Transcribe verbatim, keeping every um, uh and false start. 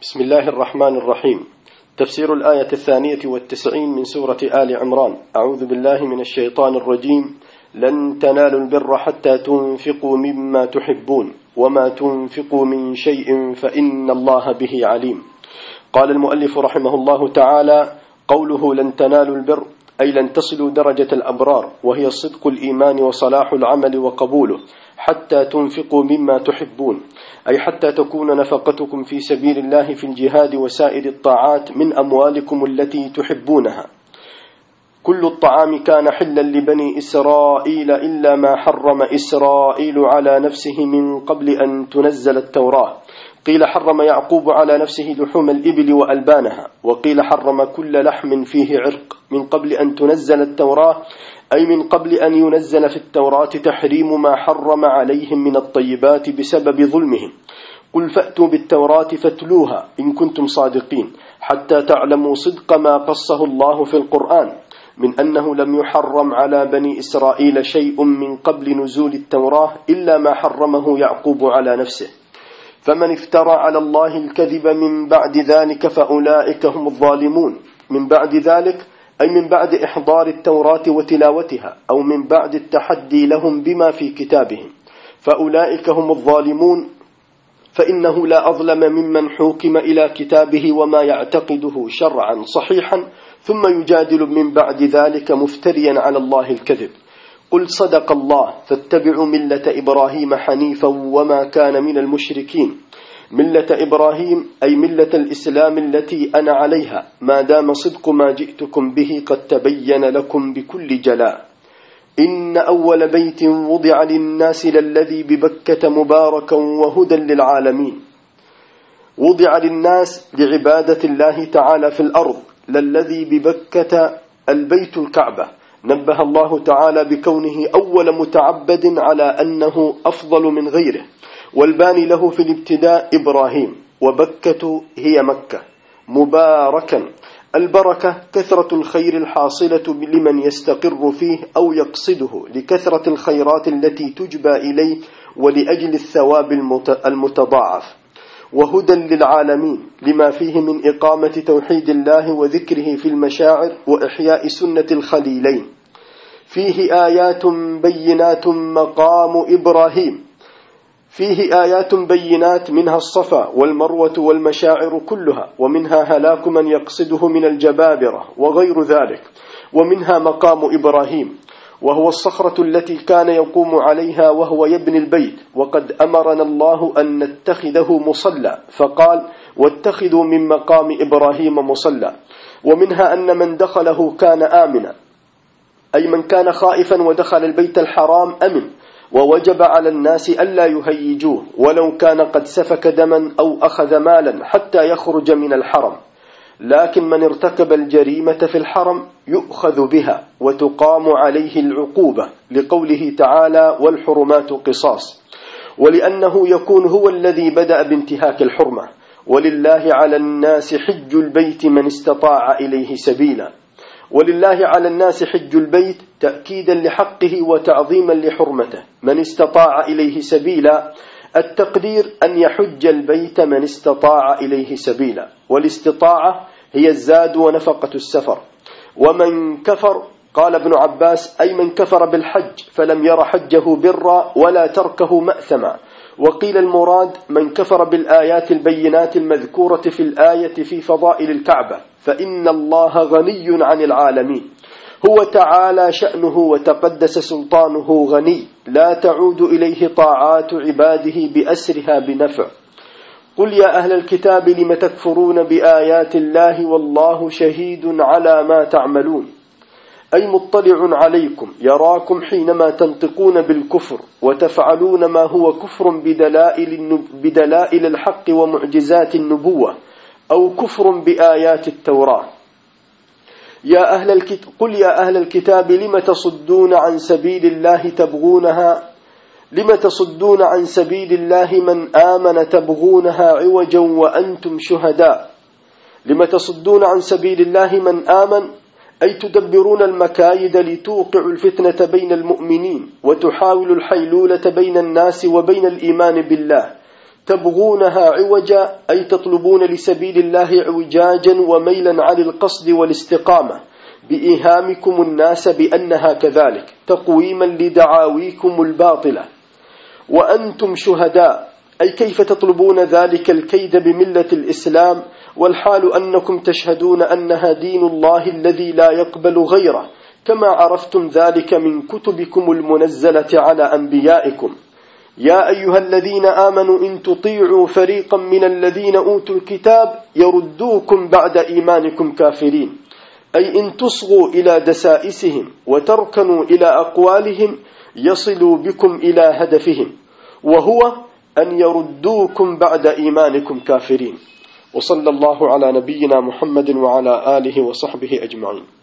بسم الله الرحمن الرحيم. تفسير الآية الثانية والتسعين من سورة آل عمران. أعوذ بالله من الشيطان الرجيم. لن تنالوا البر حتى تنفقوا مما تحبون وما تنفقوا من شيء فإن الله به عليم. قال المؤلف رحمه الله تعالى: قوله لن تنالوا البر أي لن تصلوا درجة الأبرار، وهي صدق الإيمان وصلاح العمل وقبوله، حتى تنفقوا مما تحبون، أي حتى تكون نفقتكم في سبيل الله في الجهاد وسائر الطاعات من أموالكم التي تحبونها. كل الطعام كان حلا لبني إسرائيل إلا ما حرم إسرائيل على نفسه من قبل أن تنزل التوراة. قيل حرم يعقوب على نفسه لحوم الإبل وألبانها، وقيل حرم كل لحم فيه عرق من قبل أن تنزل التوراة، أي من قبل أن ينزل في التوراة تحريم ما حرم عليهم من الطيبات بسبب ظلمهم. قل فأتوا بالتوراة فاتلوها إن كنتم صادقين، حتى تعلموا صدق ما قصه الله في القرآن من أنه لم يحرم على بني إسرائيل شيء من قبل نزول التوراة إلا ما حرمه يعقوب على نفسه. فمن افترى على الله الكذب من بعد ذلك فأولئك هم الظالمون. من بعد ذلك أي من بعد إحضار التوراة وتلاوتها، أو من بعد التحدي لهم بما في كتابهم، فأولئك هم الظالمون. فإنه لا أظلم ممن حوكم إلى كتابه وما يعتقده شرعا صحيحا ثم يجادل من بعد ذلك مفتريا على الله الكذب. قل صدق الله فاتبعوا ملة إبراهيم حنيفا وما كان من المشركين. ملة إبراهيم أي ملة الإسلام التي أنا عليها، ما دام صدق ما جئتكم به قد تبين لكم بكل جلاء. إن أول بيت وضع للناس للذي ببكة مباركا وهدى للعالمين. وضع للناس لعبادة الله تعالى في الأرض، للذي ببكة البيت الكعبة. نبه الله تعالى بكونه أول متعبد على أنه أفضل من غيره، والباني له في الابتداء إبراهيم، وبكة هي مكة. مباركا، البركة كثرة الخير الحاصلة لمن يستقر فيه أو يقصده لكثرة الخيرات التي تجبى إليه ولأجل الثواب المتضاعف. وهدى للعالمين لما فيه من إقامة توحيد الله وذكره في المشاعر وإحياء سنة الخليلين. فيه آيات بينات مقام إبراهيم. فيه آيات بينات منها الصفا والمروة والمشاعر كلها، ومنها هلاك من يقصده من الجبابرة وغير ذلك، ومنها مقام إبراهيم، وهو الصخرة التي كان يقوم عليها وهو يبني البيت. وقد أمرنا الله أن نتخذه مصلى، فقال: واتخذوا من مقام إبراهيم مصلى. ومنها أن من دخله كان آمنا، أي من كان خائفا ودخل البيت الحرام أمن، ووجب على الناس ألا يهيجوه ولو كان قد سفك دما أو أخذ مالا حتى يخرج من الحرم. لكن من ارتكب الجريمة في الحرم يؤخذ بها وتقام عليه العقوبة، لقوله تعالى: والحرمات قصاص، ولأنه يكون هو الذي بدأ بانتهاك الحرمة. ولله على الناس حج البيت من استطاع إليه سبيلا. ولله على الناس حج البيت تأكيدا لحقه وتعظيما لحرمته. من استطاع إليه سبيلا، التقدير أن يحج البيت من استطاع إليه سبيلا، والاستطاعة هي الزاد ونفقة السفر. ومن كفر، قال ابن عباس، أي من كفر بالحج فلم ير حجه برا ولا تركه مأثما. وقيل المراد من كفر بالآيات البينات المذكورة في الآية في فضائل الكعبة، فإن الله غني عن العالمين. هو تعالى شأنه وتقدس سلطانه غني، لا تعود إليه طاعات عباده بأسرها بنفع. قل يا أهل الكتاب لم تكفرون بآيات الله والله شهيد على ما تعملون، أي مطلع عليكم يراكم حينما تنطقون بالكفر وتفعلون ما هو كفر بدلائل, بدلائل الحق ومعجزات النبوة، أو كفر بآيات التوراة. يا أهل الكتاب قل يا أهل الكتاب لم تصدون عن سبيل الله تبغونها لم تصدون عن سبيل الله من آمن تبغونها عوجا وأنتم شهداء. لم تصدون عن سبيل الله من آمن، أي تدبرون المكايد لتوقعوا الفتنة بين المؤمنين وتحاولوا الحيلولة بين الناس وبين الإيمان بالله. تبغونها عوجا أي تطلبون لسبيل الله اعوجاجا وميلا عن القصد والاستقامة بإيهامكم الناس بأنها كذلك تقويما لدعاويكم الباطلة. وأنتم شهداء أي كيف تطلبون ذلك الكيد بملة الإسلام والحال أنكم تشهدون أنها دين الله الذي لا يقبل غيره، كما عرفتم ذلك من كتبكم المنزلة على أنبيائكم. يا أيها الذين آمنوا إن تطيعوا فريقا من الذين أوتوا الكتاب يردوكم بعد إيمانكم كافرين، أي إن تصغوا إلى دسائسهم وتركنوا إلى أقوالهم يصلوا بكم إلى هدفهم، وهو أن يردوكم بعد إيمانكم كافرين. وصلى الله على نبينا محمد وعلى آله وصحبه أجمعين.